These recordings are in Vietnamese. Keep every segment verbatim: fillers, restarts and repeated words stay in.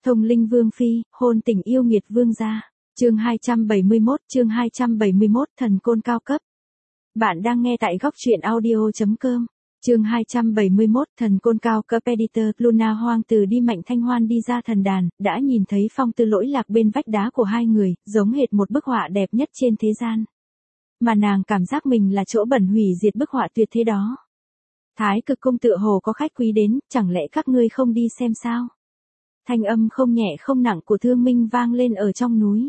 Thông linh vương phi, hôn tình yêu nghiệt vương gia. Chương hai trăm bảy mươi mốt, chương hai trăm bảy mươi mốt, thần côn cao cấp. Bạn đang nghe tại góc truyện audio chấm com. Chương hai trăm bảy mươi mốt, thần côn cao cấp. Editor Luna hoang từ đi Mạnh Thanh Hoan đi ra thần đàn, đã nhìn thấy Phong Tư lỗi lạc bên vách đá của hai người, giống hệt một bức họa đẹp nhất trên thế gian. Mà nàng cảm giác mình là chỗ bẩn hủy diệt bức họa tuyệt thế đó. Thái Cực Cung tựa hồ có khách quý đến, chẳng lẽ các ngươi không đi xem sao? Thanh âm không nhẹ không nặng của Thương Minh vang lên ở trong núi.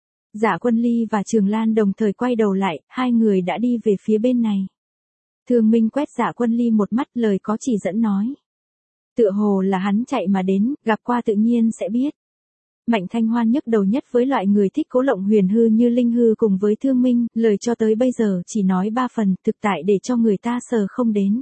Dạ Quân Ly và Trường Lan đồng thời quay đầu lại, hai người đã đi về phía bên này. Thương Minh quét Dạ Quân Ly một mắt, lời có chỉ dẫn nói. Tựa hồ là hắn chạy mà đến, gặp qua tự nhiên sẽ biết. Mạnh Thanh Hoan nhức đầu nhất với loại người thích cố lộng huyền hư như Linh Hư cùng với Thương Minh, lời cho tới bây giờ chỉ nói ba phần, thực tại để cho người ta sờ không đến.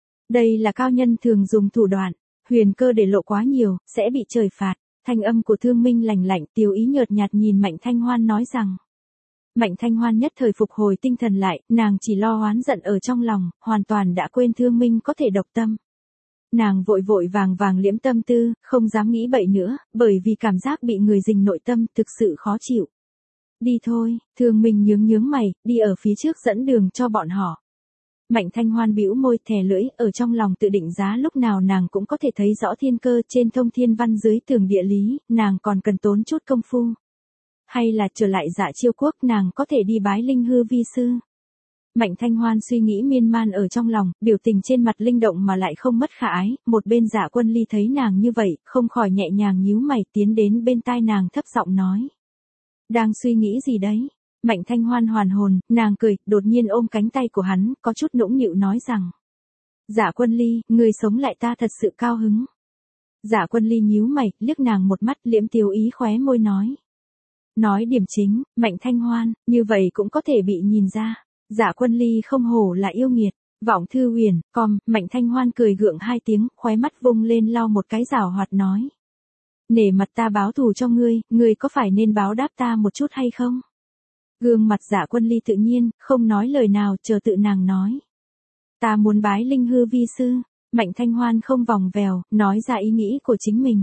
Đây là cao nhân thường dùng thủ đoạn, huyền cơ để lộ quá nhiều, sẽ bị trời phạt. Thanh âm của Thương Minh lạnh lạnh, tiêu ý nhợt nhạt nhìn Mạnh Thanh Hoan nói rằng. Mạnh Thanh Hoan nhất thời phục hồi tinh thần lại, nàng chỉ lo oán giận ở trong lòng, hoàn toàn đã quên Thương Minh có thể độc tâm. Nàng vội vội vàng vàng liễm tâm tư, không dám nghĩ bậy nữa, bởi vì cảm giác bị người dình nội tâm thực sự khó chịu. Đi thôi, Thương Minh nhướng nhướng mày, đi ở phía trước dẫn đường cho bọn họ. Mạnh Thanh Hoan bĩu môi thè lưỡi, ở trong lòng tự định giá lúc nào nàng cũng có thể thấy rõ thiên cơ trên thông thiên văn dưới tường địa lý, nàng còn cần tốn chút công phu. Hay là trở lại Dạ Chiêu quốc nàng có thể đi bái Linh Hư vi sư. Mạnh Thanh Hoan suy nghĩ miên man ở trong lòng, biểu tình trên mặt linh động mà lại không mất khả ái, một bên Dạ Quân Ly thấy nàng như vậy, không khỏi nhẹ nhàng nhíu mày tiến đến bên tai nàng thấp giọng nói. Đang suy nghĩ gì đấy? Mạnh Thanh Hoan hoàn hồn, nàng cười, đột nhiên ôm cánh tay của hắn, có chút nũng nịu nói rằng. Dạ Quân Ly, người sống lại ta thật sự cao hứng. Dạ Quân Ly nhíu mày, liếc nàng một mắt, liễm tiêu ý khóe môi nói. Nói điểm chính, Mạnh Thanh Hoan, như vậy cũng có thể bị nhìn ra. Dạ Quân Ly không hổ là yêu nghiệt. Vọng Thư Huyền, com, Mạnh Thanh Hoan cười gượng hai tiếng, khóe mắt vung lên lau một cái giảo hoạt nói. Nể mặt ta báo thù cho ngươi, ngươi có phải nên báo đáp ta một chút hay không? Gương mặt Dạ Quân Ly tự nhiên, không nói lời nào, chờ tự nàng nói. Ta muốn bái Linh Hư vi sư. Mạnh Thanh Hoan không vòng vèo, nói ra ý nghĩ của chính mình.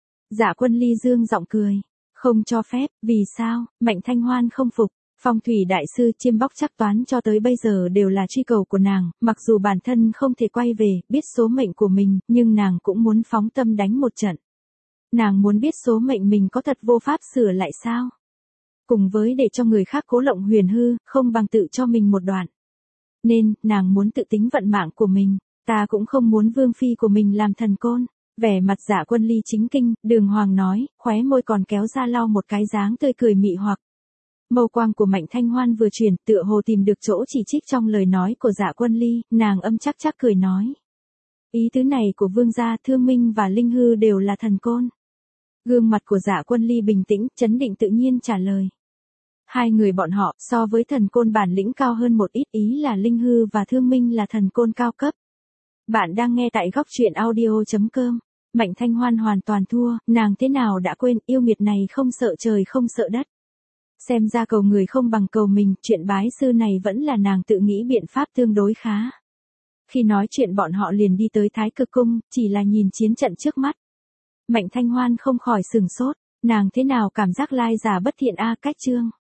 Dạ Quân Ly dương giọng cười. Không cho phép, vì sao? Mạnh Thanh Hoan không phục. Phong thủy đại sư chiêm bóc chắc toán cho tới bây giờ đều là truy cầu của nàng, mặc dù bản thân không thể quay về, biết số mệnh của mình, nhưng nàng cũng muốn phóng tâm đánh một trận. Nàng muốn biết số mệnh mình có thật vô pháp sửa lại sao? Cùng với để cho người khác cố lộng huyền hư, không bằng tự cho mình một đoạn. Nên, nàng muốn tự tính vận mạng của mình, ta cũng không muốn vương phi của mình làm thần côn. Vẻ mặt Dạ Quân Ly chính kinh, Đường Hoàng nói, khóe môi còn kéo ra lau một cái dáng tươi cười mị hoặc. Mâu quang của Mạnh Thanh Hoan vừa chuyển, tựa hồ tìm được chỗ chỉ trích trong lời nói của Dạ Quân Ly, nàng âm chắc chắc cười nói. Ý tứ này của vương gia, Thương Minh và Linh Hư đều là thần côn. Gương mặt của Dạ Quân Ly bình tĩnh, chấn định tự nhiên trả lời. Hai người bọn họ, so với thần côn bản lĩnh cao hơn một ít, ý là Linh Hư và Thương Minh là thần côn cao cấp. Bạn đang nghe tại góc truyện audio chấm com. Mạnh Thanh Hoan hoàn toàn thua, nàng thế nào đã quên, yêu nghiệt này không sợ trời không sợ đất. Xem ra cầu người không bằng cầu mình, chuyện bái sư này vẫn là nàng tự nghĩ biện pháp tương đối khá. Khi nói chuyện bọn họ liền đi tới Thái Cực Cung, chỉ là nhìn chiến trận trước mắt. Mạnh Thanh Hoan không khỏi sừng sốt, nàng thế nào cảm giác lai giả bất thiện a cách chương.